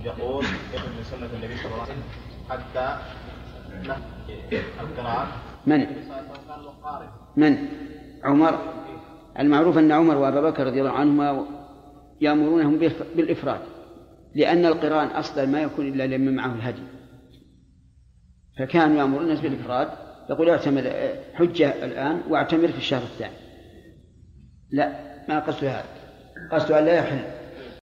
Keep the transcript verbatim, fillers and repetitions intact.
يقول من سنة النبي صلى الله عليه وسلم حتى القراءة. من؟ من؟ عمر. المعروف أن عمر وأبا بكر رضي الله عنهما يأمرونهم بالإفراد، لأن القران أصلا ما يكون إلا لمن معه الهدي، فكانوا يأمرون الناس بالإفراد، يقول اعتمر حجة الآن واعتمر في الشهر الثاني. لا، ما قصد هذا، قصد أن لا يحل